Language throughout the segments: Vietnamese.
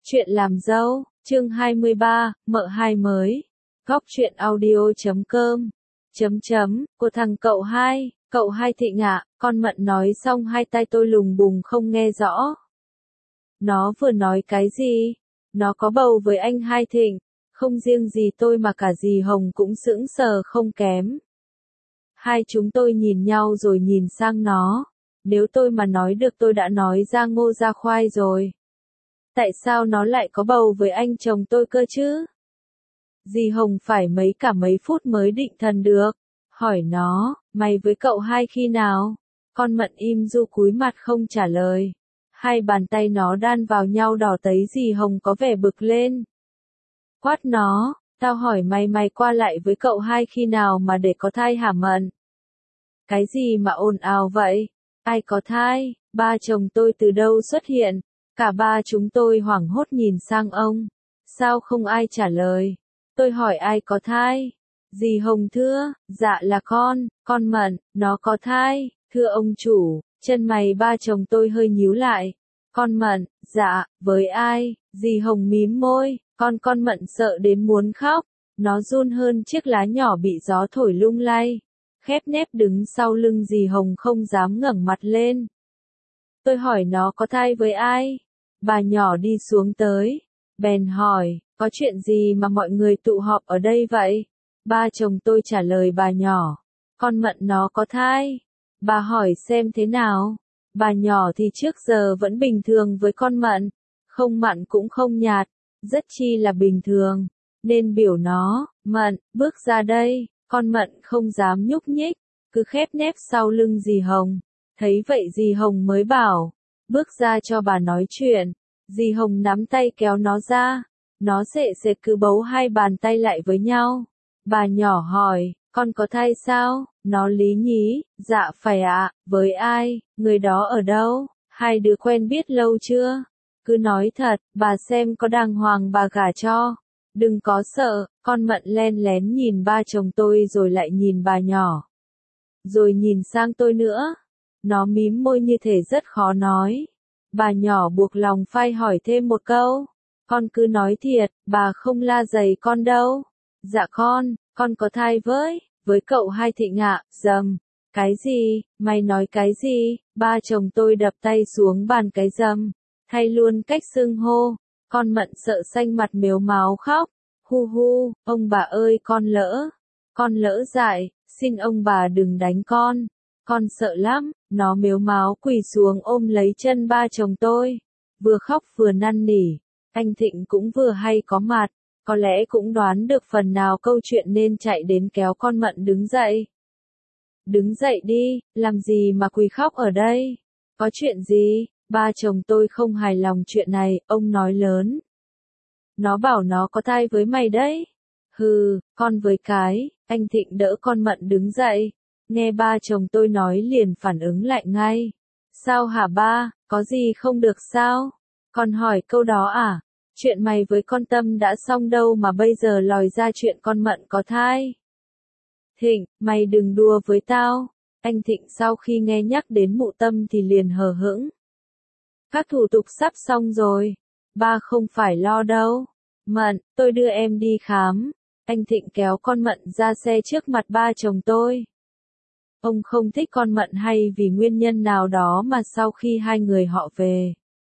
Chuyện làm dâu, chương 23, mợ hai mới. Góc truyện audio.com. Của thằng cậu hai Thịnh ạ, con Mận nói xong hai tay tôi lùng bùng không nghe rõ. Nó vừa nói cái gì? Nó có bầu với anh Hai Thịnh, không riêng gì tôi mà cả dì Hồng cũng sững sờ không kém. Hai chúng tôi nhìn nhau rồi nhìn sang nó. Nếu tôi mà nói được tôi đã nói ra ngô ra khoai rồi. Tại sao nó lại có bầu với anh chồng tôi cơ chứ? Dì Hồng phải mấy phút mới định thần được. Hỏi nó, mày với cậu Hai khi nào? Con Mận im ru cúi mặt không trả lời. Hai bàn tay nó đan vào nhau đỏ tấy, dì Hồng có vẻ bực lên. Quát nó, tao hỏi mày qua lại với cậu Hai khi nào mà để có thai hả Mận? Cái gì mà ồn ào vậy? Ai có thai? Ba chồng tôi từ đâu xuất hiện? Cả ba chúng tôi hoảng hốt nhìn sang ông. Sao không ai trả lời? Tôi hỏi ai có thai? Dì Hồng thưa, dạ là con Mận, nó có thai, thưa ông chủ. Chân mày ba chồng tôi hơi nhíu lại. Con Mận, dạ, với ai? Dì Hồng mím môi, con Mận sợ đến muốn khóc. Nó run hơn chiếc lá nhỏ bị gió thổi lung lay. Khép nép đứng sau lưng dì Hồng không dám ngẩng mặt lên. Tôi hỏi nó có thai với ai? Bà nhỏ đi xuống tới. Bèn hỏi, có chuyện gì mà mọi người tụ họp ở đây vậy? Ba chồng tôi trả lời bà nhỏ. Con Mận nó có thai. Bà hỏi xem thế nào? Bà nhỏ thì trước giờ vẫn bình thường với con Mận. Không mặn cũng không nhạt. Rất chi là bình thường. Nên biểu nó, Mận, bước ra đây. Con Mận không dám nhúc nhích. Cứ khép nép sau lưng dì Hồng. Thấy vậy dì Hồng mới bảo, bước ra cho bà nói chuyện. Dì Hồng nắm tay kéo nó ra. Nó sệ cứ bấu hai bàn tay lại với nhau. Bà nhỏ hỏi, con có thai sao? Nó lý nhí, dạ phải ạ, với ai, người đó ở đâu? Hai đứa quen biết lâu chưa? Cứ nói thật, bà xem có đàng hoàng bà gả cho. Đừng có sợ. Con Mận len lén nhìn ba chồng tôi rồi lại nhìn bà nhỏ. Rồi nhìn sang tôi nữa. Nó mím môi như thể rất khó nói. Bà nhỏ buộc lòng phải hỏi thêm một câu. Con cứ nói thiệt, bà không la giày con đâu. Dạ con có thai với cậu Hai Thịnh ạ. Dầm. Cái gì, mày nói cái gì? Ba chồng tôi đập tay xuống bàn cái dầm. Thay luôn cách xưng hô. Con Mận sợ xanh mặt mếu máo khóc. Hu hu, ông bà ơi con lỡ dại, xin ông bà đừng đánh con sợ lắm. Nó mếu máo quỳ xuống ôm lấy chân ba chồng tôi, vừa khóc vừa năn nỉ. Anh Thịnh cũng vừa hay có mặt, có lẽ cũng đoán được phần nào câu chuyện nên chạy đến kéo con Mận đứng dậy. Đứng dậy đi, làm gì mà quỳ khóc ở đây? Có chuyện gì? Ba chồng tôi không hài lòng chuyện này, ông nói lớn. Nó bảo nó có thai với mày đấy. Hừ, con với cái. Anh Thịnh đỡ con Mận đứng dậy. Nghe ba chồng tôi nói liền phản ứng lại ngay. Sao hả ba, có gì không được sao? Con hỏi câu đó à? Chuyện mày với con Tâm đã xong đâu mà bây giờ lòi ra chuyện con Mận có thai. Thịnh, mày đừng đùa với tao. Anh Thịnh sau khi nghe nhắc đến mụ Tâm thì liền hờ hững. Các thủ tục sắp xong rồi. Ba không phải lo đâu. Mận, tôi đưa em đi khám. Anh Thịnh kéo con Mận ra xe trước mặt ba chồng tôi. Ông không thích con Mận hay vì nguyên nhân nào đó mà sau khi hai người họ về,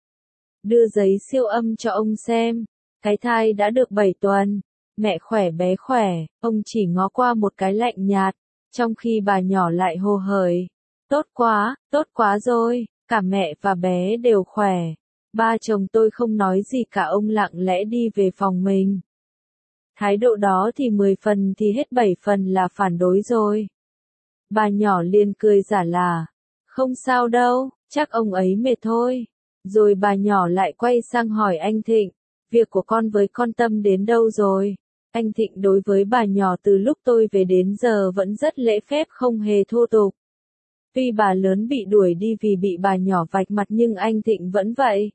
đưa giấy siêu âm cho ông xem. Cái thai đã được 7 tuần. Mẹ khỏe bé khỏe. Ông chỉ ngó qua một cái lạnh nhạt. Trong khi bà nhỏ lại hồ hởi. Tốt quá rồi. Cả mẹ và bé đều khỏe. Ba chồng tôi không nói gì cả, ông lặng lẽ đi về phòng mình. Thái độ đó thì 10 phần thì hết 7 phần là phản đối rồi. Bà nhỏ liền cười giả là, không sao đâu, chắc ông ấy mệt thôi. Rồi bà nhỏ lại quay sang hỏi anh Thịnh, việc của con với con Tâm đến đâu rồi? Anh Thịnh đối với bà nhỏ từ lúc tôi về đến giờ vẫn rất lễ phép không hề thô tục. Tuy bà lớn bị đuổi đi vì bị bà nhỏ vạch mặt nhưng anh Thịnh vẫn vậy.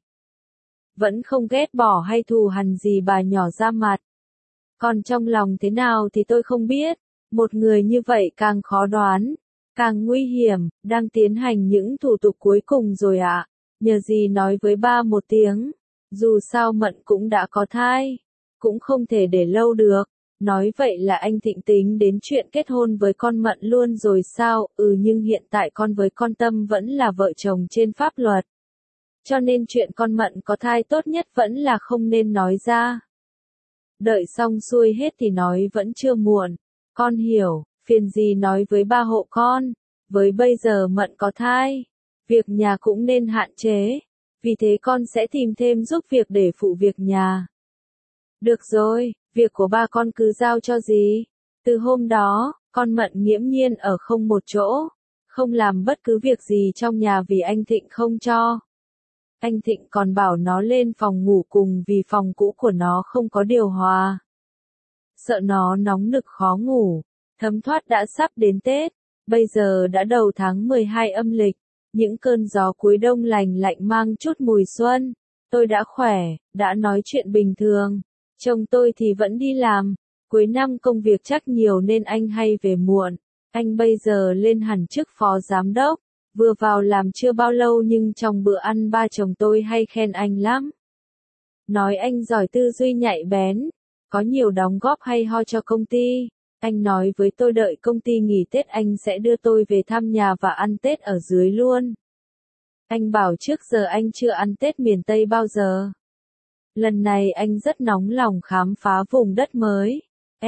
Vẫn không ghét bỏ hay thù hằn gì bà nhỏ ra mặt. Còn trong lòng thế nào thì tôi không biết. Một người như vậy càng khó đoán, càng nguy hiểm, đang tiến hành những thủ tục cuối cùng rồi ạ. Nhờ gì nói với ba một tiếng. Dù sao Mận cũng đã có thai, cũng không thể để lâu được. Nói vậy là anh Thịnh tính đến chuyện kết hôn với con Mận luôn rồi sao? Nhưng hiện tại con với con Tâm vẫn là vợ chồng trên pháp luật. Cho nên chuyện con Mận có thai tốt nhất vẫn là không nên nói ra. Đợi xong xuôi hết thì nói vẫn chưa muộn. Con hiểu, phiền gì nói với ba hộ con. Với bây giờ Mận có thai, việc nhà cũng nên hạn chế. Vì thế con sẽ tìm thêm giúp việc để phụ việc nhà. Được rồi, việc của ba con cứ giao cho dì. Từ hôm đó, con Mận nghiễm nhiên ở không một chỗ, không làm bất cứ việc gì trong nhà vì anh Thịnh không cho. Anh Thịnh còn bảo nó lên phòng ngủ cùng vì phòng cũ của nó không có điều hòa. Sợ nó nóng nực khó ngủ. Thấm thoát đã sắp đến Tết, bây giờ đã đầu tháng 12 âm lịch, những cơn gió cuối đông lành lạnh mang chút mùi xuân. Tôi đã khỏe, đã nói chuyện bình thường. Chồng tôi thì vẫn đi làm, cuối năm công việc chắc nhiều nên anh hay về muộn. Anh bây giờ lên hẳn chức phó giám đốc, vừa vào làm chưa bao lâu nhưng trong bữa ăn ba chồng tôi hay khen anh lắm. Nói anh giỏi tư duy nhạy bén, có nhiều đóng góp hay ho cho công ty. Anh nói với tôi đợi công ty nghỉ Tết anh sẽ đưa tôi về thăm nhà và ăn Tết ở dưới luôn. Anh bảo trước giờ anh chưa ăn Tết miền Tây bao giờ. Lần này anh rất nóng lòng khám phá vùng đất mới.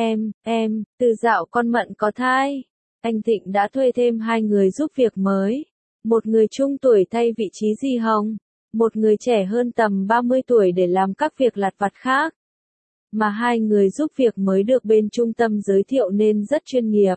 Từ dạo con Mận có thai, anh Thịnh đã thuê thêm 2 người giúp việc mới. Một người trung tuổi thay vị trí dì Hồng, một người trẻ hơn tầm 30 tuổi để làm các việc lặt vặt khác. Mà 2 người giúp việc mới được bên trung tâm giới thiệu nên rất chuyên nghiệp.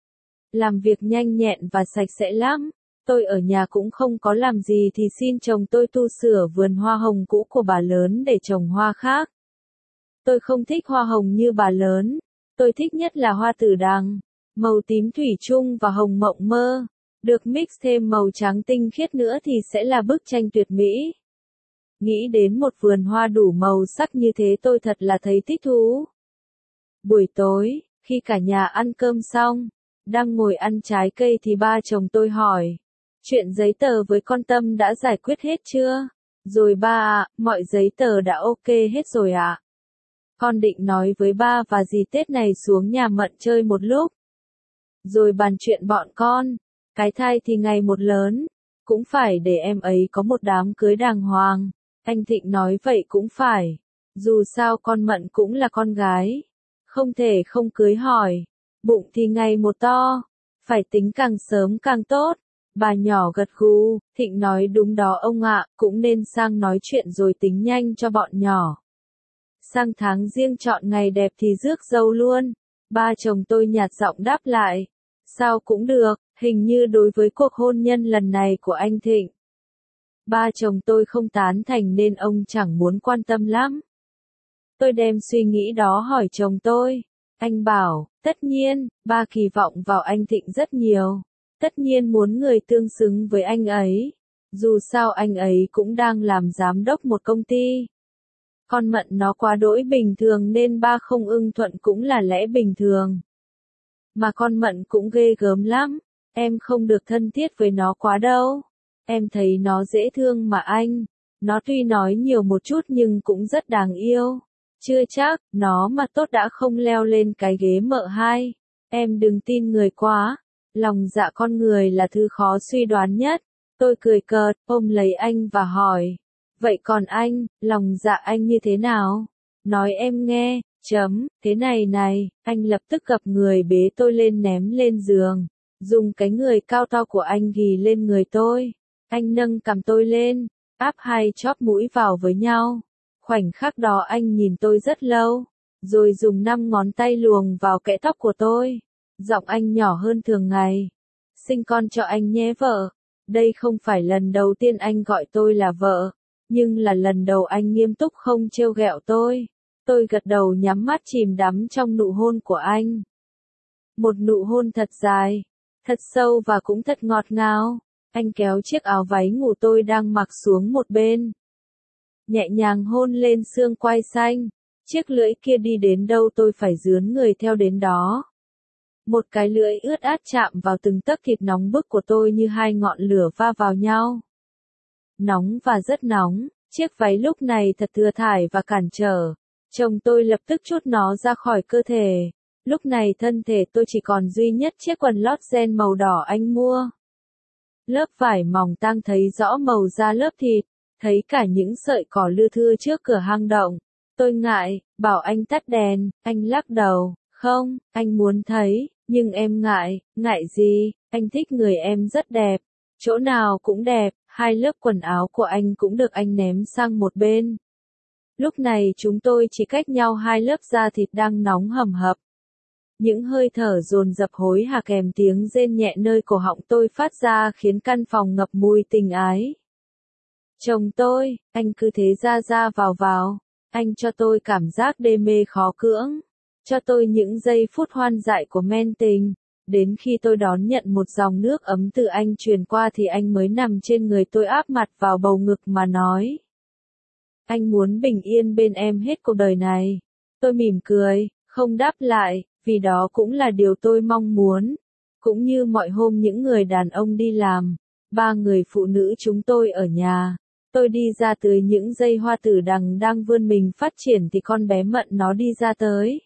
Làm việc nhanh nhẹn và sạch sẽ lắm. Tôi ở nhà cũng không có làm gì thì xin chồng tôi tu sửa vườn hoa hồng cũ của bà lớn để trồng hoa khác. Tôi không thích hoa hồng như bà lớn. Tôi thích nhất là hoa tử đằng, màu tím thủy chung và hồng mộng mơ. Được mix thêm màu trắng tinh khiết nữa thì sẽ là bức tranh tuyệt mỹ. Nghĩ đến một vườn hoa đủ màu sắc như thế tôi thật là thấy thích thú. Buổi tối, khi cả nhà ăn cơm xong, đang ngồi ăn trái cây thì ba chồng tôi hỏi. Chuyện giấy tờ với con Tâm đã giải quyết hết chưa? Rồi ba ạ, mọi giấy tờ đã ok hết rồi ạ. Con định nói với ba và dì Tết này xuống nhà Mận chơi một lúc. Rồi bàn chuyện bọn con. Cái thai thì ngày một lớn. Cũng phải để em ấy có một đám cưới đàng hoàng. Anh Thịnh nói vậy cũng phải. Dù sao con Mận cũng là con gái. Không thể không cưới hỏi. Bụng thì ngày một to. Phải tính càng sớm càng tốt. Bà nhỏ gật gù, Thịnh nói đúng đó ông ạ, cũng nên sang nói chuyện rồi tính nhanh cho bọn nhỏ. Sang tháng riêng chọn ngày đẹp thì rước dâu luôn. Ba chồng tôi nhạt giọng đáp lại. Sao cũng được, hình như đối với cuộc hôn nhân lần này của anh Thịnh. Ba chồng tôi không tán thành nên ông chẳng muốn quan tâm lắm. Tôi đem suy nghĩ đó hỏi chồng tôi. Anh bảo, tất nhiên, ba kỳ vọng vào anh Thịnh rất nhiều. Tất nhiên muốn người tương xứng với anh ấy. Dù sao anh ấy cũng đang làm giám đốc một công ty. Con Mận nó quá đỗi bình thường nên ba không ưng thuận cũng là lẽ bình thường. Mà con Mận cũng ghê gớm lắm. Em không được thân thiết với nó quá đâu. Em thấy nó dễ thương mà anh. Nó tuy nói nhiều một chút nhưng cũng rất đáng yêu. Chưa chắc, nó mà tốt đã không leo lên cái ghế mợ hai. Em đừng tin người quá. Lòng dạ con người là thứ khó suy đoán nhất. Tôi cười cợt, ôm lấy anh và hỏi. Vậy còn anh, lòng dạ anh như thế nào? Nói em nghe, thế này này, anh lập tức gập người bế tôi lên ném lên giường. Dùng cái người cao to của anh ghì lên người tôi. Anh nâng cằm tôi lên, áp hai chóp mũi vào với nhau. Khoảnh khắc đó anh nhìn tôi rất lâu. Rồi dùng 5 ngón tay luồng vào kẽ tóc của tôi. Giọng anh nhỏ hơn thường ngày. Sinh con cho anh nhé vợ. Đây không phải lần đầu tiên anh gọi tôi là vợ. Nhưng là lần đầu anh nghiêm túc không trêu ghẹo tôi. Tôi gật đầu nhắm mắt chìm đắm trong nụ hôn của anh. Một nụ hôn thật dài, thật sâu và cũng thật ngọt ngào. Anh kéo chiếc áo váy ngủ tôi đang mặc xuống một bên. Nhẹ nhàng hôn lên xương quai xanh. Chiếc lưỡi kia đi đến đâu tôi phải rướn người theo đến đó. Một cái lưỡi ướt át chạm vào từng tấc thịt nóng bức của tôi như hai ngọn lửa va vào nhau. Nóng và rất nóng. Chiếc váy lúc này thật thừa thãi và cản trở. Chồng tôi lập tức trút nó ra khỏi cơ thể. Lúc này thân thể tôi chỉ còn duy nhất chiếc quần lót ren màu đỏ anh mua. Lớp vải mỏng tang thấy rõ màu da lớp thịt, thấy cả những sợi cỏ lưa thưa trước cửa hang động. Tôi ngại, bảo anh tắt đèn, anh lắc đầu, không, anh muốn thấy, nhưng em ngại, ngại gì, anh thích người em rất đẹp, chỗ nào cũng đẹp, hai lớp quần áo của anh cũng được anh ném sang một bên. Lúc này chúng tôi chỉ cách nhau hai lớp da thịt đang nóng hầm hập. Những hơi thở dồn dập hối hả kèm tiếng rên nhẹ nơi cổ họng tôi phát ra khiến căn phòng ngập mùi tình ái. Chồng tôi, anh cứ thế ra ra vào vào, anh cho tôi cảm giác đê mê khó cưỡng, cho tôi những giây phút hoan dại của men tình, đến khi tôi đón nhận một dòng nước ấm từ anh truyền qua thì anh mới nằm trên người tôi áp mặt vào bầu ngực mà nói. Anh muốn bình yên bên em hết cuộc đời này. Tôi mỉm cười, không đáp lại, vì đó cũng là điều tôi mong muốn. Cũng như mọi hôm những người đàn ông đi làm, ba người phụ nữ chúng tôi ở nhà. Tôi đi ra tưới những dây hoa tử đằng đang vươn mình phát triển thì con bé Mận nó đi ra tới.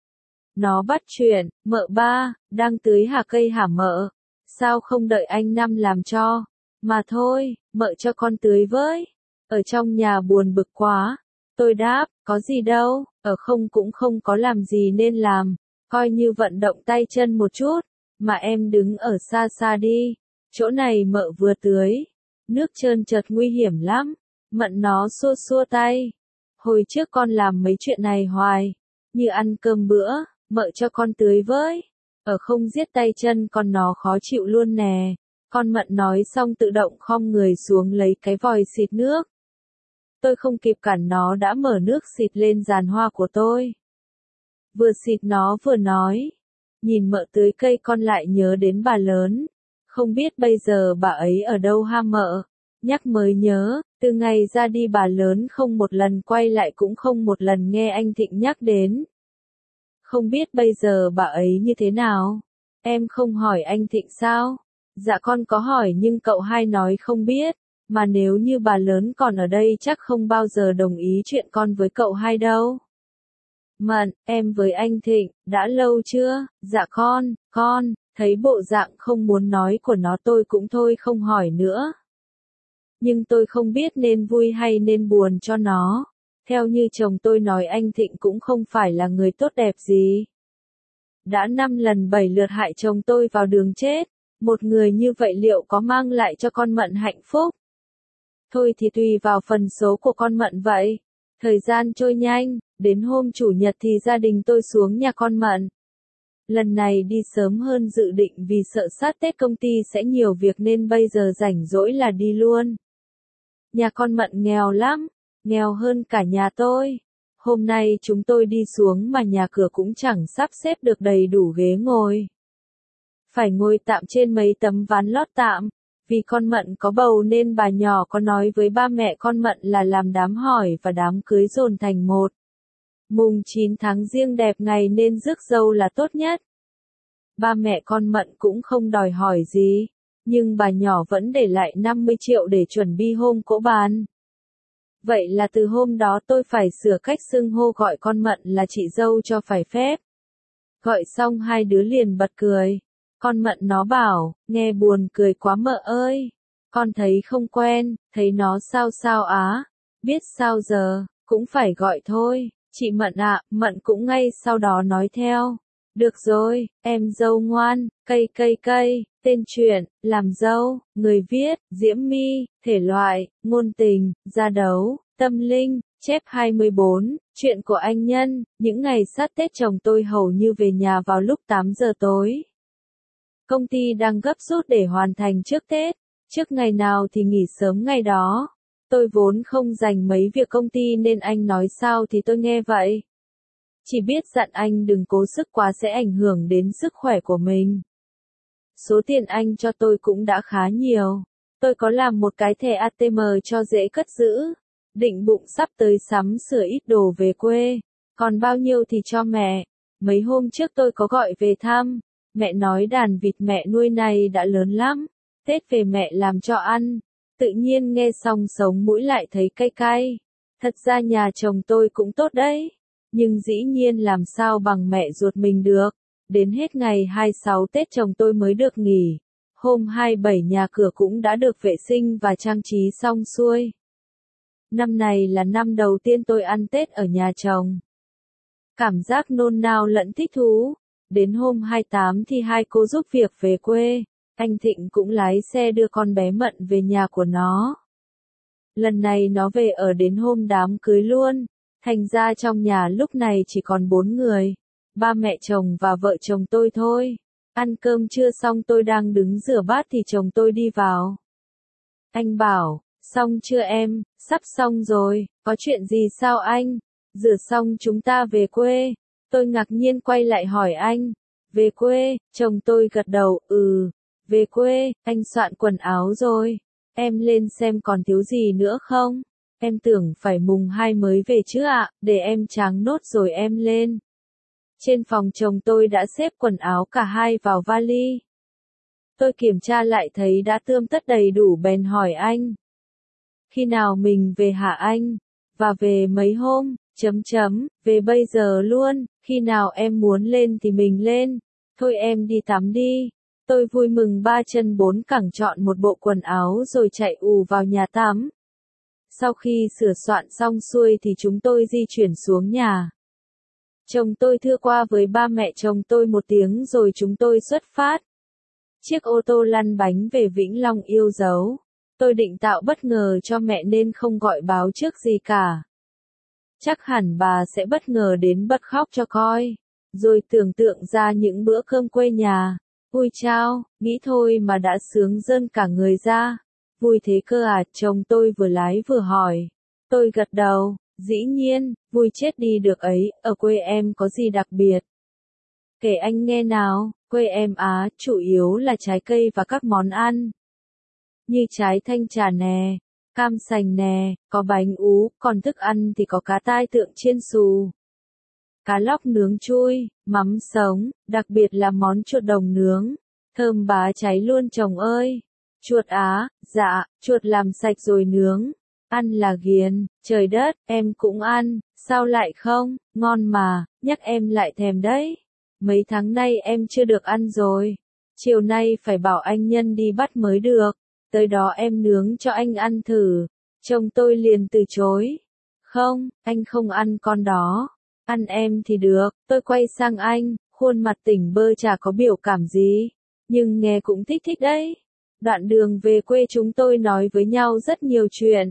Nó bắt chuyện, mợ ba, đang tưới hả cây hả mợ? Sao không đợi anh Năm làm cho? Mà thôi, mợ cho con tưới với. Ở trong nhà buồn bực quá. Tôi đáp, có gì đâu, ở không cũng không có làm gì nên làm. Coi như vận động tay chân một chút, mà em đứng ở xa xa đi. Chỗ này mợ vừa tưới. Nước trơn trượt nguy hiểm lắm. Mận nó xua xua tay. Hồi trước con làm mấy chuyện này hoài. Như ăn cơm bữa, mợ cho con tưới với. Ở không giết tay chân con nó khó chịu luôn nè. Con Mận nói xong tự động khom người xuống lấy cái vòi xịt nước. Tôi không kịp cản nó đã mở nước xịt lên giàn hoa của tôi. Vừa xịt nó vừa nói. Nhìn mợ tưới cây con lại nhớ đến bà lớn. Không biết bây giờ bà ấy ở đâu ha mợ. Nhắc mới nhớ, từ ngày ra đi bà lớn không một lần quay lại cũng không một lần nghe anh Thịnh nhắc đến. Không biết bây giờ bà ấy như thế nào? Em không hỏi anh Thịnh sao? Dạ con có hỏi nhưng cậu hai nói không biết. Mà nếu như bà lớn còn ở đây chắc không bao giờ đồng ý chuyện con với cậu hai đâu. Mận, em với anh Thịnh, đã lâu chưa? Dạ con, thấy bộ dạng không muốn nói của nó tôi cũng thôi không hỏi nữa. Nhưng tôi không biết nên vui hay nên buồn cho nó. Theo như chồng tôi nói anh Thịnh cũng không phải là người tốt đẹp gì. Đã 5 lần 7 lượt hại chồng tôi vào đường chết. Một người như vậy liệu có mang lại cho con Mận hạnh phúc? Thôi thì tùy vào phần số của con Mận vậy. Thời gian trôi nhanh, đến hôm chủ nhật thì gia đình tôi xuống nhà con Mận. Lần này đi sớm hơn dự định vì sợ sát Tết công ty sẽ nhiều việc nên bây giờ rảnh rỗi là đi luôn. Nhà con Mận nghèo lắm, nghèo hơn cả nhà tôi. Hôm nay chúng tôi đi xuống mà nhà cửa cũng chẳng sắp xếp được đầy đủ ghế ngồi. Phải ngồi tạm trên mấy tấm ván lót tạm. Vì con Mận có bầu nên bà nhỏ có nói với ba mẹ con Mận là làm đám hỏi và đám cưới dồn thành một. Mùng 9 tháng Giêng đẹp ngày nên rước dâu là tốt nhất. Ba mẹ con Mận cũng không đòi hỏi gì, nhưng bà nhỏ vẫn để lại 50 triệu để chuẩn bị hôm cỗ bàn. Vậy là từ hôm đó tôi phải sửa cách xưng hô gọi con Mận là chị dâu cho phải phép. Gọi xong hai đứa liền bật cười. Con Mận nó bảo, nghe buồn cười quá mợ ơi. Con thấy không quen, thấy nó sao sao á. Biết sao giờ, cũng phải gọi thôi. Chị Mận ạ, Mận cũng ngay sau đó nói theo. Được rồi, em dâu ngoan, cây, tên truyện, làm dâu, người viết, Diễm My, thể loại, ngôn tình, gia đấu, tâm linh, chép 24, chuyện của anh Nhân, những ngày sát Tết chồng tôi hầu như về nhà vào lúc 8 giờ tối. Công ty đang gấp rút để hoàn thành trước Tết, trước ngày nào thì nghỉ sớm ngày đó. Tôi vốn không dành mấy việc công ty nên anh nói sao thì tôi nghe vậy. Chỉ biết dặn anh đừng cố sức quá sẽ ảnh hưởng đến sức khỏe của mình. Số tiền anh cho tôi cũng đã khá nhiều. Tôi có làm một cái thẻ ATM cho dễ cất giữ. Định bụng sắp tới sắm sửa ít đồ về quê. Còn bao nhiêu thì cho mẹ. Mấy hôm trước tôi có gọi về thăm. Mẹ nói đàn vịt mẹ nuôi này đã lớn lắm. Tết về mẹ làm cho ăn. Tự nhiên nghe xong sống mũi lại thấy cay cay. Thật ra nhà chồng tôi cũng tốt đấy. Nhưng dĩ nhiên làm sao bằng mẹ ruột mình được. Đến hết ngày 26 Tết chồng tôi mới được nghỉ. Hôm 27 nhà cửa cũng đã được vệ sinh và trang trí xong xuôi. Năm này là năm đầu tiên tôi ăn Tết ở nhà chồng. Cảm giác nôn nao lẫn thích thú. Đến hôm 28 thì hai cô giúp việc về quê. Anh Thịnh cũng lái xe đưa con bé Mận về nhà của nó. Lần này nó về ở đến hôm đám cưới luôn. Thành ra trong nhà lúc này chỉ còn 4 người. Ba mẹ chồng và vợ chồng tôi thôi. Ăn cơm trưa xong tôi đang đứng rửa bát thì chồng tôi đi vào. Anh bảo, xong chưa em, sắp xong rồi, có chuyện gì sao anh? Rửa xong chúng ta về quê. Tôi ngạc nhiên quay lại hỏi anh. Về quê, chồng tôi gật đầu, về quê, anh soạn quần áo rồi. Em lên xem còn thiếu gì nữa không? Em tưởng phải mùng 2 mới về chứ ạ, để em tráng nốt rồi em lên. Trên phòng chồng tôi đã xếp quần áo cả hai vào vali. Tôi kiểm tra lại thấy đã tươm tất đầy đủ bèn hỏi anh. Khi nào mình về hả anh? Và về mấy hôm, về bây giờ luôn, khi nào em muốn lên thì mình lên. Thôi em đi tắm đi. Tôi vui mừng ba chân bốn cẳng chọn một bộ quần áo rồi chạy ù vào nhà tắm. Sau khi sửa soạn xong xuôi thì chúng tôi di chuyển xuống nhà. Chồng tôi thưa qua với ba mẹ chồng tôi một tiếng rồi chúng tôi xuất phát. Chiếc ô tô lăn bánh về Vĩnh Long yêu dấu. Tôi định tạo bất ngờ cho mẹ nên không gọi báo trước gì cả. Chắc hẳn bà sẽ bất ngờ đến bật khóc cho coi. Rồi tưởng tượng ra những bữa cơm quê nhà. Ui chao, nghĩ thôi mà đã sướng rơn cả người ra. Vui thế cơ à, chồng tôi vừa lái vừa hỏi. Tôi gật đầu, dĩ nhiên, vui chết đi được ấy, ở quê em có gì đặc biệt? Kể anh nghe nào, quê em á, chủ yếu là trái cây và các món ăn. Như trái thanh trà nè, cam sành nè, có bánh ú, còn thức ăn thì có cá tai tượng chiên xù. Cá lóc nướng chui, mắm sống, đặc biệt là món chuột đồng nướng. Thơm bá cháy luôn chồng ơi. Chuột á, dạ, chuột làm sạch rồi nướng. Ăn là ghiền, trời đất, em cũng ăn, sao lại không, ngon mà, nhắc em lại thèm đấy. Mấy tháng nay em chưa được ăn rồi. Chiều nay phải bảo anh Nhân đi bắt mới được. Tới đó em nướng cho anh ăn thử. Chồng tôi liền từ chối. Không, anh không ăn con đó. Ăn em thì được, tôi quay sang anh, khuôn mặt tỉnh bơ chả có biểu cảm gì. Nhưng nghe cũng thích thích đấy. Đoạn đường về quê chúng tôi nói với nhau rất nhiều chuyện.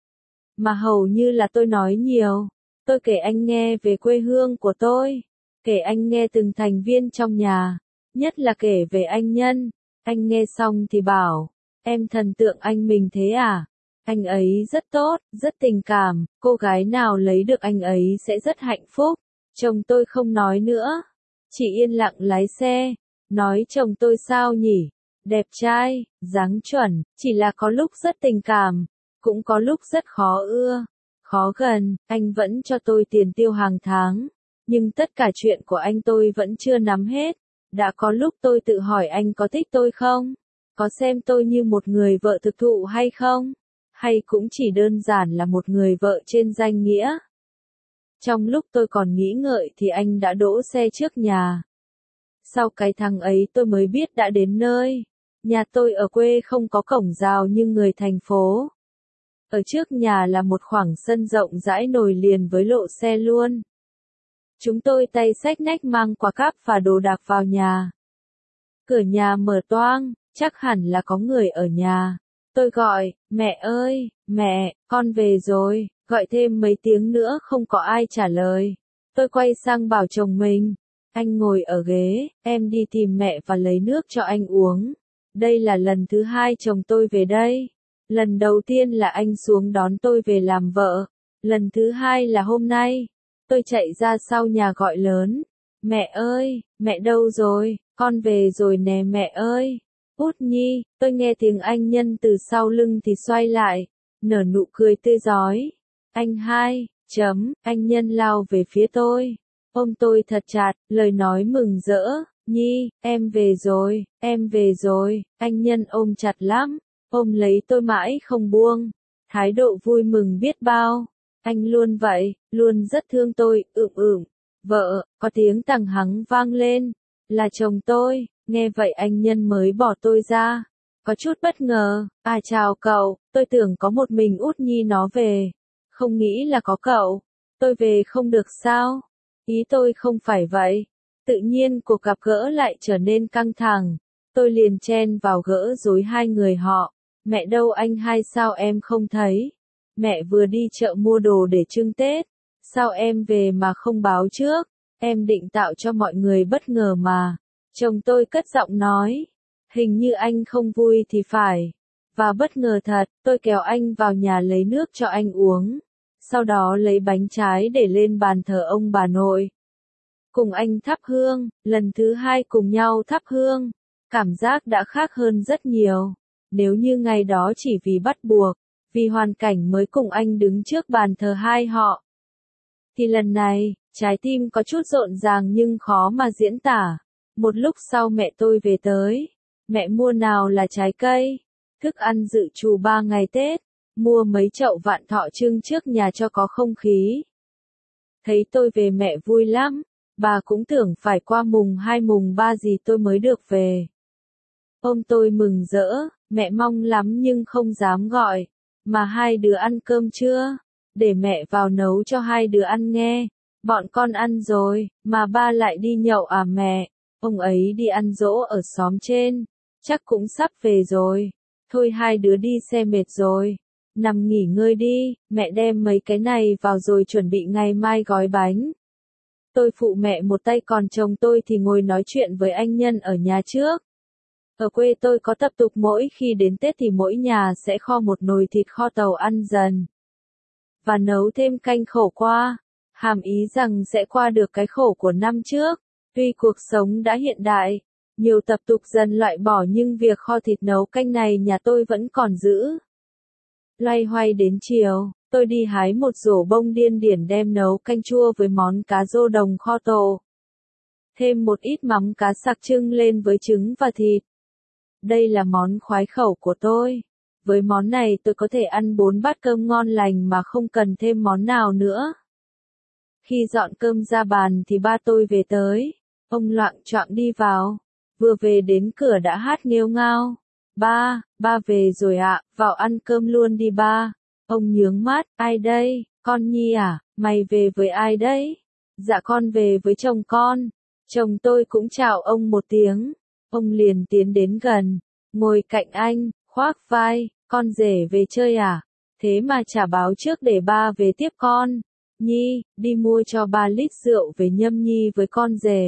Mà hầu như là tôi nói nhiều. Tôi kể anh nghe về quê hương của tôi. Kể anh nghe từng thành viên trong nhà. Nhất là kể về anh Nhân. Anh nghe xong thì bảo, em thần tượng anh mình thế à? Anh ấy rất tốt, rất tình cảm, cô gái nào lấy được anh ấy sẽ rất hạnh phúc. Chồng tôi không nói nữa. Chỉ yên lặng lái xe. Nói chồng tôi sao nhỉ? Đẹp trai, dáng chuẩn, chỉ là có lúc rất tình cảm. Cũng có lúc rất khó ưa, khó gần, anh vẫn cho tôi tiền tiêu hàng tháng. Nhưng tất cả chuyện của anh tôi vẫn chưa nắm hết. Đã có lúc tôi tự hỏi anh có thích tôi không? Có xem tôi như một người vợ thực thụ hay không? Hay cũng chỉ đơn giản là một người vợ trên danh nghĩa? Trong lúc tôi còn nghĩ ngợi thì anh đã đỗ xe trước nhà. Sau cái thằng ấy tôi mới biết đã đến nơi. Nhà tôi ở quê không có cổng rào như người thành phố. Ở trước nhà là một khoảng sân rộng rãi nối liền với lộ xe luôn. Chúng tôi tay xách nách mang quả cáp và đồ đạc vào nhà. Cửa nhà mở toang, chắc hẳn là có người ở nhà. Tôi gọi, mẹ ơi, mẹ, con về rồi, gọi thêm mấy tiếng nữa không có ai trả lời. Tôi quay sang bảo chồng mình, anh ngồi ở ghế, em đi tìm mẹ và lấy nước cho anh uống. Đây là lần thứ hai chồng tôi về đây. Lần đầu tiên là anh xuống đón tôi về làm vợ. Lần thứ hai là hôm nay. Tôi chạy ra sau nhà gọi lớn. Mẹ ơi, mẹ đâu rồi? Con về rồi nè mẹ ơi. Út Nhi, tôi nghe tiếng anh Nhân từ sau lưng thì xoay lại. Nở nụ cười tươi rói. Anh hai, anh Nhân lao về phía tôi. Ôm tôi thật chặt, lời nói mừng rỡ. Nhi, em về rồi, anh Nhân ôm chặt lắm. ôm lấy tôi mãi không buông, thái độ vui mừng biết bao. Anh luôn vậy, luôn rất thương tôi, Vợ, có tiếng tằng hắng vang lên, là chồng tôi, nghe vậy anh nhân mới bỏ tôi ra. Có chút bất ngờ, chào cậu, tôi tưởng có một mình Út Nhi nó về. Không nghĩ là có cậu, tôi về không được sao? Ý tôi không phải vậy. Tự nhiên cuộc gặp gỡ lại trở nên căng thẳng. Tôi liền chen vào gỡ rối hai người họ. Mẹ đâu anh hay sao em không thấy? Mẹ vừa đi chợ mua đồ để trưng Tết. Sao em về mà không báo trước? Em định tạo cho mọi người bất ngờ mà. Chồng tôi cất giọng nói. Hình như anh không vui thì phải. Và bất ngờ thật, tôi kéo anh vào nhà lấy nước cho anh uống. Sau đó lấy bánh trái để lên bàn thờ ông bà nội. Cùng anh thắp hương, lần thứ hai cùng nhau thắp hương. Cảm giác đã khác hơn rất nhiều. Nếu như ngày đó chỉ vì bắt buộc, vì hoàn cảnh mới cùng anh đứng trước bàn thờ hai họ. Thì lần này, trái tim có chút rộn ràng nhưng khó mà diễn tả. Một lúc sau mẹ tôi về tới. Mẹ mua nào là trái cây, thức ăn dự trù 3 ngày Tết, mua mấy chậu vạn thọ trưng trước nhà cho có không khí. Thấy tôi về mẹ vui lắm, bà cũng tưởng phải qua mùng 2 mùng 3 gì tôi mới được về. Ôm tôi mừng rỡ, mẹ mong lắm nhưng không dám gọi, mà hai đứa ăn cơm chưa? Để mẹ vào nấu cho hai đứa ăn nghe. Bọn con ăn rồi, mà ba lại đi nhậu à mẹ? Ông ấy đi ăn giỗ ở xóm trên, chắc cũng sắp về rồi. Thôi hai đứa đi xe mệt rồi, nằm nghỉ ngơi đi, mẹ đem mấy cái này vào rồi chuẩn bị ngày mai gói bánh. Tôi phụ mẹ một tay còn chồng tôi thì ngồi nói chuyện với anh Nhân ở nhà trước. Ở quê tôi có tập tục mỗi khi đến Tết thì mỗi nhà sẽ kho một nồi thịt kho tàu ăn dần. Và nấu thêm canh khổ qua, hàm ý rằng sẽ qua được cái khổ của năm trước. Tuy cuộc sống đã hiện đại, nhiều tập tục dần loại bỏ nhưng việc kho thịt nấu canh này nhà tôi vẫn còn giữ. Loay hoay đến chiều, tôi đi hái một rổ bông điên điển đem nấu canh chua với món cá rô đồng kho tổ. Thêm một ít mắm cá sặc trưng lên với trứng và thịt. Đây là món khoái khẩu của tôi. Với món này tôi có thể ăn 4 bát cơm ngon lành mà không cần thêm món nào nữa. Khi dọn cơm ra bàn thì ba tôi về tới. Ông loạng choạng đi vào. Vừa về đến cửa đã hát nghêu ngao. Ba về rồi ạ, vào ăn cơm luôn đi ba. Ông nhướng mắt, ai đây, con Nhi à, mày về với ai đấy? Dạ con về với chồng con. Chồng tôi cũng chào ông một tiếng. Ông liền tiến đến gần, ngồi cạnh anh, khoác vai, con rể về chơi à? Thế mà chả báo trước để ba về tiếp con. Nhi, đi mua cho 3 lít rượu về nhâm nhi với con rể.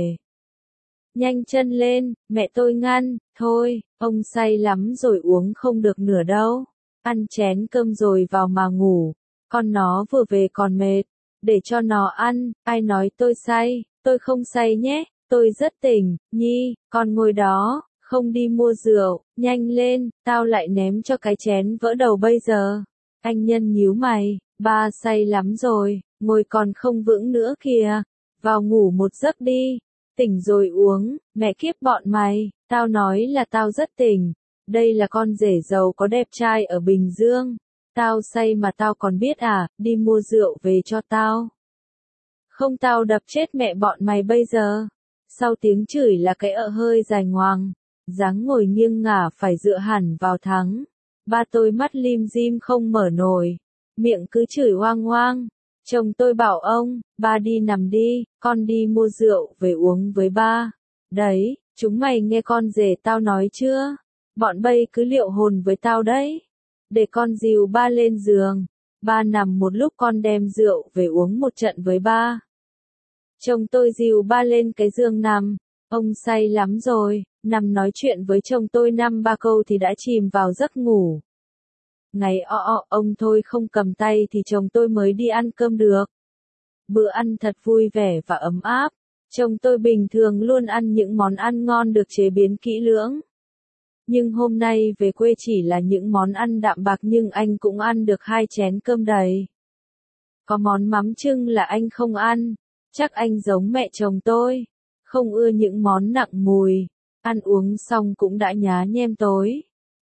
Nhanh chân lên, mẹ tôi ngăn, thôi, ông say lắm rồi uống không được nửa đâu. Ăn chén cơm rồi vào mà ngủ, con nó vừa về còn mệt, để cho nó ăn, ai nói tôi say, tôi không say nhé, tôi rất tỉnh, Nhi, con ngồi đó, không đi mua rượu, nhanh lên, tao lại ném cho cái chén vỡ đầu bây giờ. Anh Nhân nhíu mày, ba say lắm rồi, ngồi còn không vững nữa kìa, vào ngủ một giấc đi. Tỉnh rồi uống, mẹ kiếp bọn mày, tao nói là tao rất tỉnh. Đây là con rể giàu có đẹp trai ở Bình Dương. Tao say mà tao còn biết à, đi mua rượu về cho tao. Không tao đập chết mẹ bọn mày bây giờ. Sau tiếng chửi là cái hơi dài ngoằng, dáng ngồi nghiêng ngả phải dựa hẳn vào thắng. Ba tôi mắt lim dim không mở nổi, miệng cứ chửi oang oang. Chồng tôi bảo ông, ba đi nằm đi, con đi mua rượu về uống với ba. Đấy, chúng mày nghe con rể tao nói chưa? Bọn bay cứ liệu hồn với tao đấy. Để con dìu ba lên giường. Ba nằm một lúc con đem rượu về uống một trận với ba. Chồng tôi dìu ba lên cái giường nằm. Ông say lắm rồi, nằm nói chuyện với chồng tôi 5-3 câu thì đã chìm vào giấc ngủ. Ngày ông thôi không cầm tay thì chồng tôi mới đi ăn cơm được. Bữa ăn thật vui vẻ và ấm áp. Chồng tôi bình thường luôn ăn những món ăn ngon được chế biến kỹ lưỡng. Nhưng hôm nay về quê chỉ là những món ăn đạm bạc nhưng anh cũng ăn được 2 chén cơm đầy. Có món mắm chưng là anh không ăn. Chắc anh giống mẹ chồng tôi. Không ưa những món nặng mùi. Ăn uống xong cũng đã nhá nhem tối.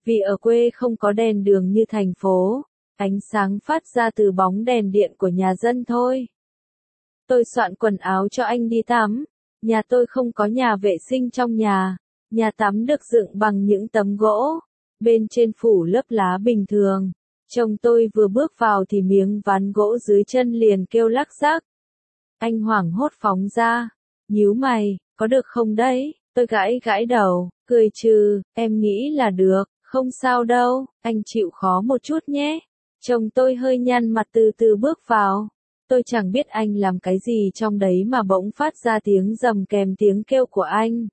Vì ở quê không có đèn đường như thành phố, ánh sáng phát ra từ bóng đèn điện của nhà dân thôi. Tôi soạn quần áo cho anh đi tắm. Nhà tôi không có nhà vệ sinh trong nhà. Nhà tắm được dựng bằng những tấm gỗ. Bên trên phủ lớp lá bình thường. Chồng tôi vừa bước vào thì miếng ván gỗ dưới chân liền kêu lắc rắc. Anh hoảng hốt phóng ra. Nhíu mày, có được không đấy? Tôi gãi gãi đầu, cười trừ, em nghĩ là được, không sao đâu, anh chịu khó một chút nhé. Chồng tôi hơi nhăn mặt từ từ bước vào. Tôi chẳng biết anh làm cái gì trong đấy mà bỗng phát ra tiếng rầm kèm tiếng kêu của anh.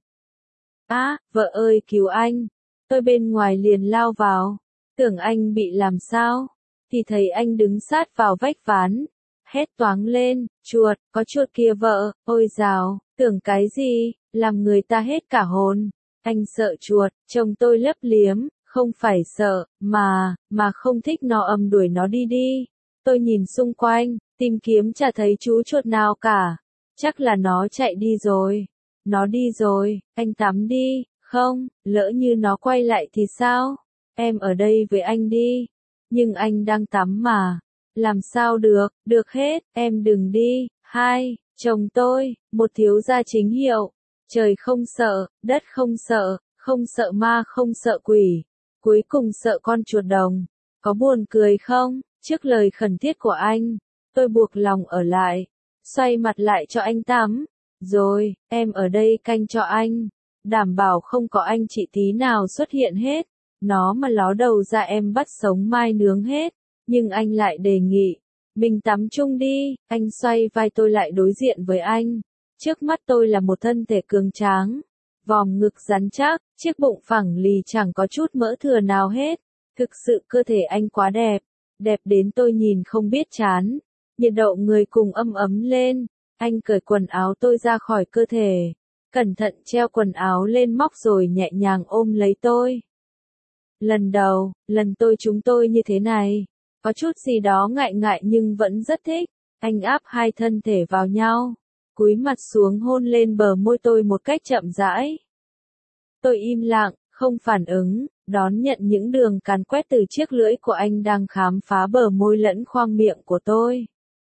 Á, vợ ơi cứu anh. Tôi bên ngoài liền lao vào. Tưởng anh bị làm sao? Thì thấy anh đứng sát vào vách ván. Hét toáng lên, chuột, có chuột kìa vợ, ôi dào, tưởng cái gì, làm người ta hết cả hồn. Anh sợ chuột, chồng tôi lấp liếm, không phải sợ, mà không thích nó đuổi nó đi đi. Tôi nhìn xung quanh, tìm kiếm chả thấy chú chuột nào cả. Chắc là nó chạy đi rồi. Nó đi rồi, anh tắm đi, không, lỡ như nó quay lại thì sao? Em ở đây với anh đi. Nhưng anh đang tắm mà. Làm sao được, được hết, em đừng đi. Hai, chồng tôi, một thiếu gia chính hiệu. Trời không sợ, đất không sợ, không sợ ma không sợ quỷ. Cuối cùng sợ con chuột đồng. Có buồn cười không? Trước lời khẩn thiết của anh, tôi buộc lòng ở lại. Xoay mặt lại cho anh tắm. Rồi, em ở đây canh cho anh. Đảm bảo không có anh chị tí nào xuất hiện hết. Nó mà ló đầu ra em bắt sống mai nướng hết. Nhưng anh lại đề nghị. Mình tắm chung đi. Anh xoay vai tôi lại đối diện với anh. Trước mắt tôi là một thân thể cường tráng. Vòm ngực rắn chắc, chiếc bụng phẳng lì chẳng có chút mỡ thừa nào hết. Thực sự cơ thể anh quá đẹp. Đẹp đến tôi nhìn không biết chán. Nhiệt độ người cùng ấm lên. Anh cởi quần áo tôi ra khỏi cơ thể. Cẩn thận treo quần áo lên móc rồi nhẹ nhàng ôm lấy tôi. Lần chúng tôi như thế này. Có chút gì đó ngại ngại nhưng vẫn rất thích. Anh áp hai thân thể vào nhau. Cúi mặt xuống hôn lên bờ môi tôi một cách chậm rãi. Tôi im lặng, không phản ứng, đón nhận những đường càn quét từ chiếc lưỡi của anh đang khám phá bờ môi lẫn khoang miệng của tôi.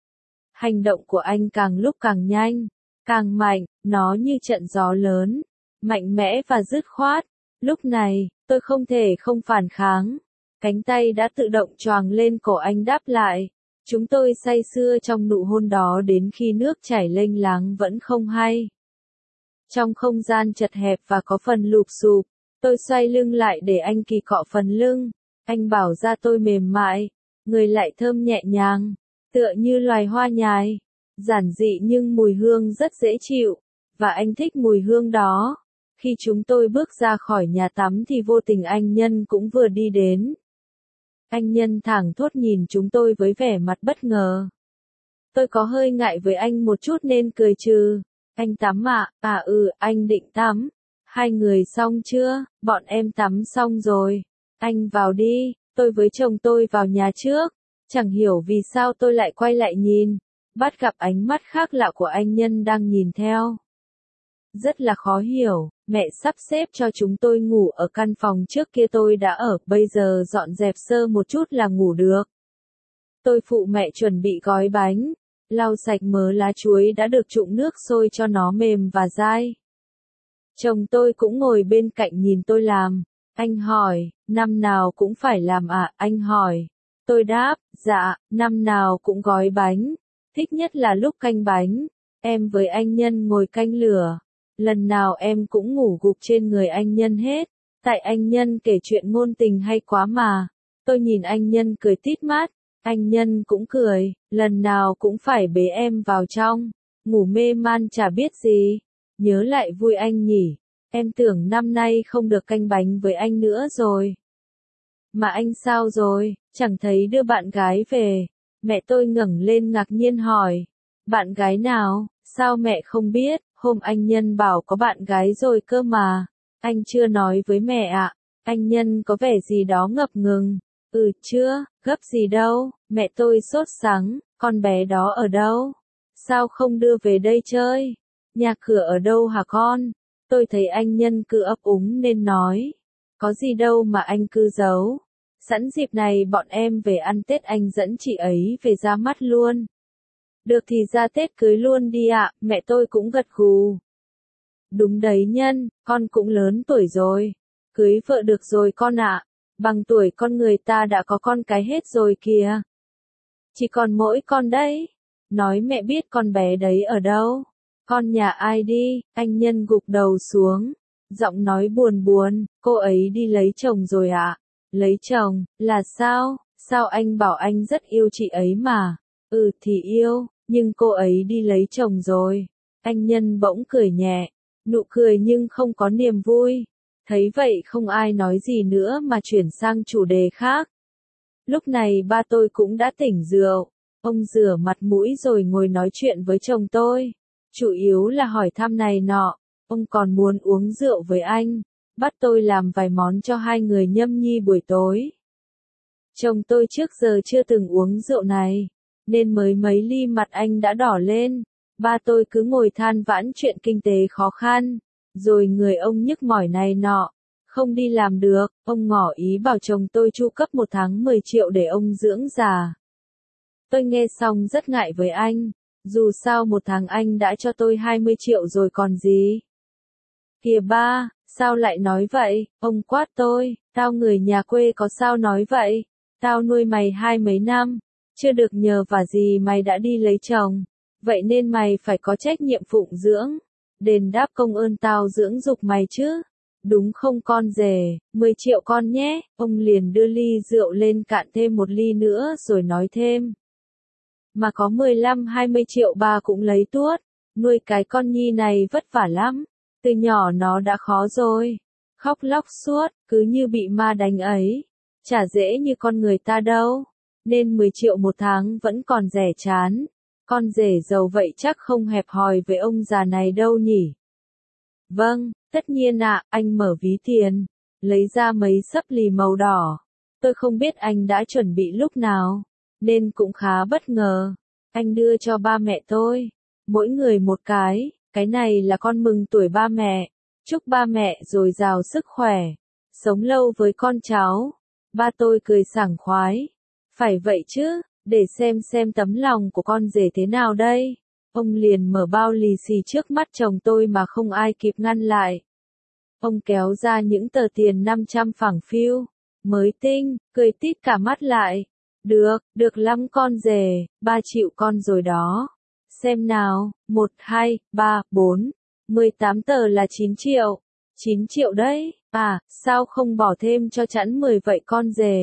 Hành động của anh càng lúc càng nhanh, càng mạnh, nó như trận gió lớn, mạnh mẽ và dứt khoát. Lúc này, tôi không thể không phản kháng. Cánh tay đã tự động choàng lên cổ anh đáp lại. Chúng tôi say sưa trong nụ hôn đó đến khi nước chảy lênh láng vẫn không hay. Trong không gian chật hẹp và có phần lụp xụp, tôi xoay lưng lại để anh kỳ cọ phần lưng. Anh bảo da tôi mềm mại, người lại thơm nhẹ nhàng, tựa như loài hoa nhài. Giản dị nhưng mùi hương rất dễ chịu, và anh thích mùi hương đó. Khi chúng tôi bước ra khỏi nhà tắm thì vô tình anh Nhân cũng vừa đi đến. Anh Nhân thẳng thốt nhìn chúng tôi với vẻ mặt bất ngờ. Tôi có hơi ngại với anh một chút nên cười trừ. Anh tắm ạ? Anh định tắm. Hai người xong chưa? Bọn em tắm xong rồi. Anh vào đi, tôi với chồng tôi vào nhà trước. Chẳng hiểu vì sao tôi lại quay lại nhìn. Bắt gặp ánh mắt khác lạ của anh Nhân đang nhìn theo. Rất là khó hiểu, mẹ sắp xếp cho chúng tôi ngủ ở căn phòng trước kia tôi đã ở, bây giờ dọn dẹp sơ một chút là ngủ được. Tôi phụ mẹ chuẩn bị gói bánh, lau sạch mớ lá chuối đã được trụng nước sôi cho nó mềm và dai. Chồng tôi cũng ngồi bên cạnh nhìn tôi làm. Anh hỏi, năm nào cũng phải làm à? Anh hỏi. Tôi đáp, dạ, năm nào cũng gói bánh. Thích nhất là lúc canh bánh. Em với anh Nhân ngồi canh lửa. Lần nào em cũng ngủ gục trên người anh Nhân hết. Tại anh Nhân kể chuyện ngôn tình hay quá mà. Tôi nhìn anh Nhân cười tít mắt. Anh Nhân cũng cười. Lần nào cũng phải bế em vào trong. Ngủ mê man chả biết gì. Nhớ lại vui anh nhỉ. Em tưởng năm nay không được canh bánh với anh nữa rồi. Mà anh sao rồi? Chẳng thấy đưa bạn gái về. Mẹ tôi ngẩng lên ngạc nhiên hỏi. Bạn gái nào? Sao mẹ không biết? Hôm anh Nhân bảo có bạn gái rồi cơ mà. Anh chưa nói với mẹ ạ. Anh Nhân có vẻ gì đó ngập ngừng. Chưa, gấp gì đâu. Mẹ tôi sốt sắng. Con bé đó ở đâu? Sao không đưa về đây chơi? Nhà cửa ở đâu hả con? Tôi thấy anh Nhân cứ ấp úng nên nói. Có gì đâu mà anh cứ giấu. Sẵn dịp này bọn em về ăn Tết anh dẫn chị ấy về ra mắt luôn. Được thì ra Tết cưới luôn đi ạ, mẹ tôi cũng gật gù. Đúng đấy Nhân, con cũng lớn tuổi rồi. Cưới vợ được rồi con ạ. Bằng tuổi con người ta đã có con cái hết rồi kìa. Chỉ còn mỗi con đấy. Nói mẹ biết con bé đấy ở đâu. Con nhà ai đi, anh Nhân gục đầu xuống. Giọng nói buồn buồn, cô ấy đi lấy chồng rồi ạ. Lấy chồng, là sao? Sao anh bảo anh rất yêu chị ấy mà. Ừ thì yêu, nhưng cô ấy đi lấy chồng rồi. Anh Nhân bỗng cười nhẹ, nụ cười nhưng không có niềm vui. Thấy vậy không ai nói gì nữa mà chuyển sang chủ đề khác. Lúc này ba tôi cũng đã tỉnh rượu. Ông rửa mặt mũi rồi ngồi nói chuyện với chồng tôi. Chủ yếu là hỏi thăm này nọ. Ông còn muốn uống rượu với anh. Bắt tôi làm vài món cho hai người nhâm nhi buổi tối. Chồng tôi trước giờ chưa từng uống rượu này. Nên mới mấy ly mặt anh đã đỏ lên. Ba tôi cứ ngồi than vãn chuyện kinh tế khó khăn. Rồi người ông nhức mỏi này nọ. Không đi làm được, ông ngỏ ý bảo chồng tôi chu cấp 1 tháng 10 triệu để ông dưỡng già. Tôi nghe xong rất ngại với anh. Dù sao 1 tháng anh đã cho tôi 20 triệu rồi còn gì. Kìa ba, sao lại nói vậy? Ông quát tôi, tao người nhà quê có sao nói vậy? Tao nuôi mày 20 mấy năm, chưa được nhờ vả gì mày đã đi lấy chồng. Vậy nên mày phải có trách nhiệm phụng dưỡng. Đền đáp công ơn tao dưỡng dục mày chứ. Đúng không con rể, 10 triệu con nhé. Ông liền đưa ly rượu lên cạn thêm 1 ly nữa rồi nói thêm. Mà có 15-20 triệu ba cũng lấy tuốt. Nuôi cái con nhi này vất vả lắm. Từ nhỏ nó đã khó rồi. Khóc lóc suốt, cứ như bị ma đánh ấy. Chả dễ như con người ta đâu. Nên 10 triệu 1 tháng vẫn còn rẻ chán. Con rể giàu vậy chắc không hẹp hòi với ông già này đâu nhỉ. Vâng, tất nhiên ạ, anh mở ví tiền. Lấy ra mấy xấp lì màu đỏ. Tôi không biết anh đã chuẩn bị lúc nào. Nên cũng khá bất ngờ. Anh đưa cho ba mẹ tôi. Mỗi người một cái này là con mừng tuổi ba mẹ. Chúc ba mẹ dồi dào sức khỏe. Sống lâu với con cháu. Ba tôi cười sảng khoái. Phải vậy chứ, để xem tấm lòng của con rể thế nào đây. Ông liền mở bao lì xì trước mắt chồng tôi mà không ai kịp ngăn lại. Ông kéo ra những tờ tiền 500 phẳng phiu. Mới tinh, cười tít cả mắt lại. Được lắm con rể, 3 triệu con rồi đó. Xem nào, 1, 2, 3, 4, 18 tờ là 9 triệu. 9 triệu đấy, à, sao không bỏ thêm cho chẵn 10 vậy con rể?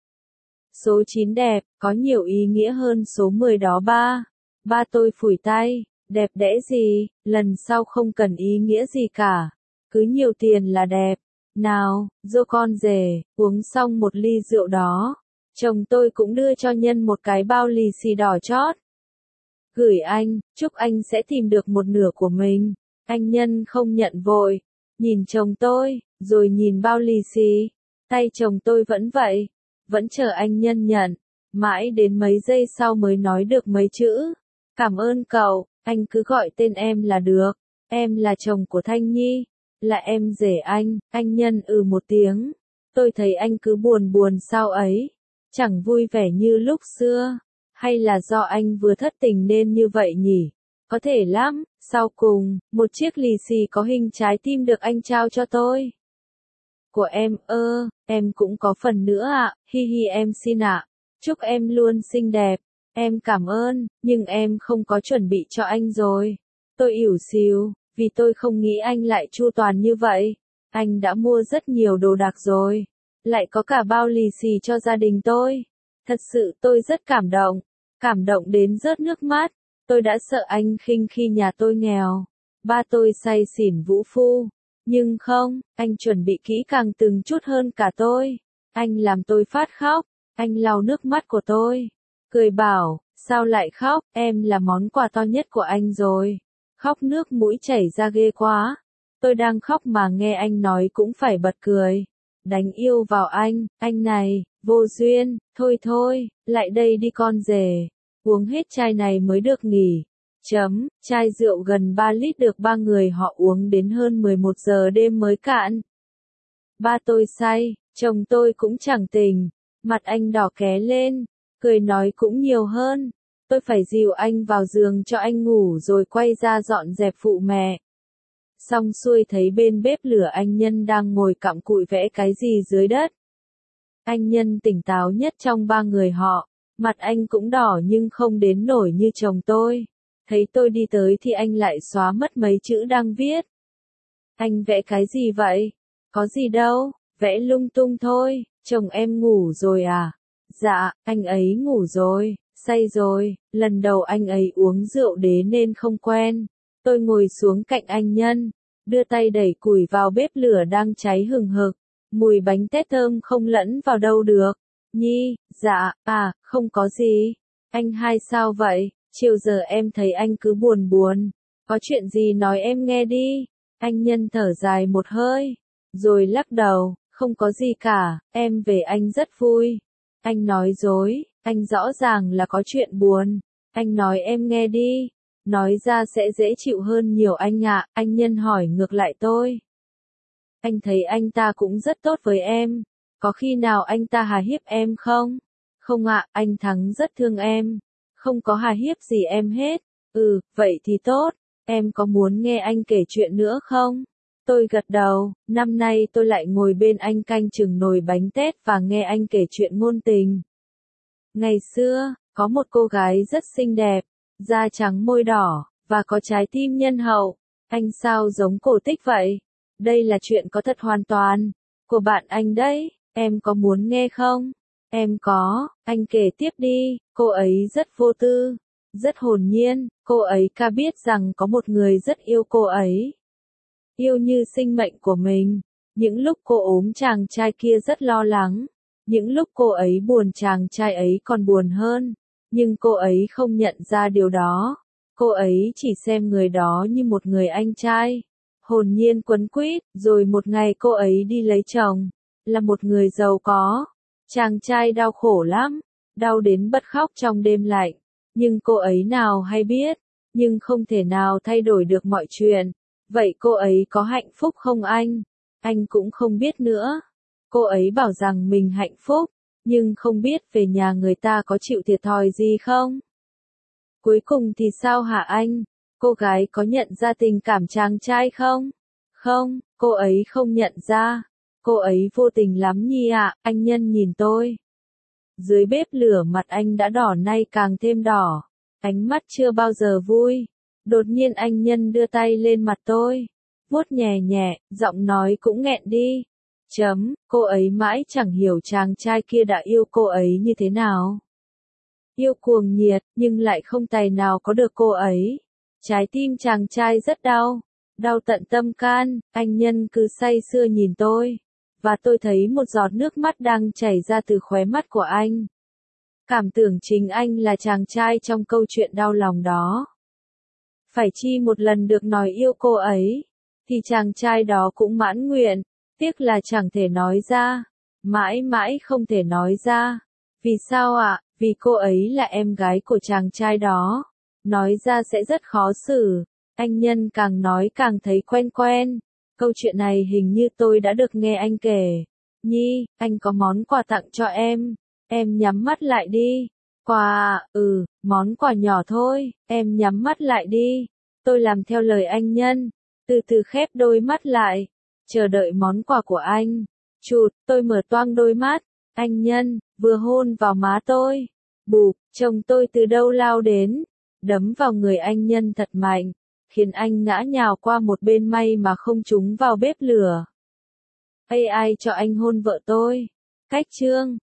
Số 9 đẹp, có nhiều ý nghĩa hơn số 10 đó ba. Ba tôi phủi tay, đẹp đẽ gì, lần sau không cần ý nghĩa gì cả. Cứ nhiều tiền là đẹp. Nào, dô con rể, uống xong 1 ly rượu đó. Chồng tôi cũng đưa cho Nhân một cái bao lì xì đỏ chót. Gửi anh, chúc anh sẽ tìm được một nửa của mình. Anh Nhân không nhận vội. Nhìn chồng tôi, rồi nhìn bao lì xì. Tay chồng tôi vẫn vậy. Vẫn chờ anh Nhân nhận. Mãi đến mấy giây sau mới nói được mấy chữ. Cảm ơn cậu, anh cứ gọi tên em là được. Em là chồng của Thanh Nhi. Là em rể anh Nhân một tiếng. Tôi thấy anh cứ buồn buồn sao ấy. Chẳng vui vẻ như lúc xưa. Hay là do anh vừa thất tình nên như vậy nhỉ? Có thể lắm. Sau cùng, một chiếc lì xì có hình trái tim được anh trao cho tôi. Của em em cũng có phần nữa ạ. Hi hi em xin ạ. Chúc em luôn xinh đẹp. Em cảm ơn, nhưng em không có chuẩn bị cho anh rồi. Tôi ỉu xìu, vì tôi không nghĩ anh lại chu toàn như vậy. Anh đã mua rất nhiều đồ đạc rồi. Lại có cả bao lì xì cho gia đình tôi. Thật sự tôi rất cảm động đến rớt nước mắt. Tôi đã sợ anh khinh khi nhà tôi nghèo. Ba tôi say xỉn vũ phu. Nhưng không, anh chuẩn bị kỹ càng từng chút hơn cả tôi. Anh làm tôi phát khóc. Anh lau nước mắt của tôi. Cười bảo, sao lại khóc, em là món quà to nhất của anh rồi. Khóc nước mũi chảy ra ghê quá. Tôi đang khóc mà nghe anh nói cũng phải bật cười. Đánh yêu vào anh này, vô duyên, thôi, lại đây đi con rể. Uống hết chai này mới được nghỉ. Chai rượu gần 3 lít được 3 người họ uống đến hơn 11 giờ đêm mới cạn. Ba tôi say, chồng tôi cũng chẳng tỉnh. Mặt anh đỏ ké lên, cười nói cũng nhiều hơn. Tôi phải dìu anh vào giường cho anh ngủ rồi quay ra dọn dẹp phụ mẹ. Xong xuôi thấy bên bếp lửa anh Nhân đang ngồi cặm cụi vẽ cái gì dưới đất. Anh Nhân tỉnh táo nhất trong ba người họ, mặt anh cũng đỏ nhưng không đến nổi như chồng tôi. Thấy tôi đi tới thì anh lại xóa mất mấy chữ đang viết. Anh vẽ cái gì vậy? Có gì đâu, vẽ lung tung thôi, chồng em ngủ rồi à? Dạ, anh ấy ngủ rồi, say rồi, lần đầu anh ấy uống rượu đế nên không quen. Tôi ngồi xuống cạnh anh Nhân, đưa tay đẩy củi vào bếp lửa đang cháy hừng hực. Mùi bánh tét thơm không lẫn vào đâu được. Nhi, dạ, không có gì. Anh hai sao vậy? Chiều giờ em thấy anh cứ buồn buồn. Có chuyện gì nói em nghe đi. Anh Nhân thở dài một hơi, rồi lắc đầu, không có gì cả, em về anh rất vui. Anh nói dối, anh rõ ràng là có chuyện buồn. Anh nói em nghe đi. Nói ra sẽ dễ chịu hơn nhiều anh ạ. Anh Nhân hỏi ngược lại tôi. Anh thấy anh ta cũng rất tốt với em. Có khi nào anh ta hà hiếp em không? Không ạ, anh Thắng rất thương em. Không có hà hiếp gì em hết. Vậy thì tốt. Em có muốn nghe anh kể chuyện nữa không? Tôi gật đầu, năm nay tôi lại ngồi bên anh canh chừng nồi bánh tét và nghe anh kể chuyện ngôn tình. Ngày xưa, có một cô gái rất xinh đẹp, da trắng môi đỏ, và có trái tim nhân hậu. Anh sao giống cổ tích vậy? Đây là chuyện có thật hoàn toàn, của bạn anh đấy, em có muốn nghe không? Em có, anh kể tiếp đi. Cô ấy rất vô tư, rất hồn nhiên, cô ấy ca biết rằng có một người rất yêu cô ấy. Yêu như sinh mệnh của mình. Những lúc cô ốm chàng trai kia rất lo lắng. Những lúc cô ấy buồn chàng trai ấy còn buồn hơn. Nhưng cô ấy không nhận ra điều đó. Cô ấy chỉ xem người đó như một người anh trai. Hồn nhiên quấn quýt, rồi một ngày cô ấy đi lấy chồng. Là một người giàu có. Chàng trai đau khổ lắm. Đau đến bật khóc trong đêm lạnh. Nhưng cô ấy nào hay biết. Nhưng không thể nào thay đổi được mọi chuyện. Vậy cô ấy có hạnh phúc không anh? Anh cũng không biết nữa. Cô ấy bảo rằng mình hạnh phúc, nhưng không biết về nhà người ta có chịu thiệt thòi gì không? Cuối cùng thì sao hả anh? Cô gái có nhận ra tình cảm chàng trai không? Không, cô ấy không nhận ra. Cô ấy vô tình lắm Nhi ạ. Anh Nhân nhìn tôi. Dưới bếp lửa mặt anh đã đỏ nay càng thêm đỏ. Ánh mắt chưa bao giờ vui. Đột nhiên anh Nhân đưa tay lên mặt tôi. Vuốt nhẹ nhẹ, giọng nói cũng nghẹn đi. Cô ấy mãi chẳng hiểu chàng trai kia đã yêu cô ấy như thế nào. Yêu cuồng nhiệt, nhưng lại không tài nào có được cô ấy. Trái tim chàng trai rất đau. Đau tận tâm can, anh Nhân cứ say sưa nhìn tôi. Và tôi thấy một giọt nước mắt đang chảy ra từ khóe mắt của anh. Cảm tưởng chính anh là chàng trai trong câu chuyện đau lòng đó. Phải chi một lần được nói yêu cô ấy, thì chàng trai đó cũng mãn nguyện, tiếc là chẳng thể nói ra, mãi mãi không thể nói ra. Vì sao ạ? Vì cô ấy là em gái của chàng trai đó. Nói ra sẽ rất khó xử. Anh Nhân càng nói càng thấy quen quen. Câu chuyện này hình như tôi đã được nghe anh kể. Nhi, anh có món quà tặng cho em. Em nhắm mắt lại đi. Quà à? Món quà nhỏ thôi, em nhắm mắt lại đi. Tôi làm theo lời anh Nhân, từ từ khép đôi mắt lại, chờ đợi món quà của anh. Chụt, tôi mở toang đôi mắt, anh Nhân, vừa hôn vào má tôi. Bụp, chồng tôi từ đâu lao đến, đấm vào người anh Nhân thật mạnh, khiến anh ngã nhào qua một bên may mà không trúng vào bếp lửa. Ai cho anh hôn vợ tôi? Cách chương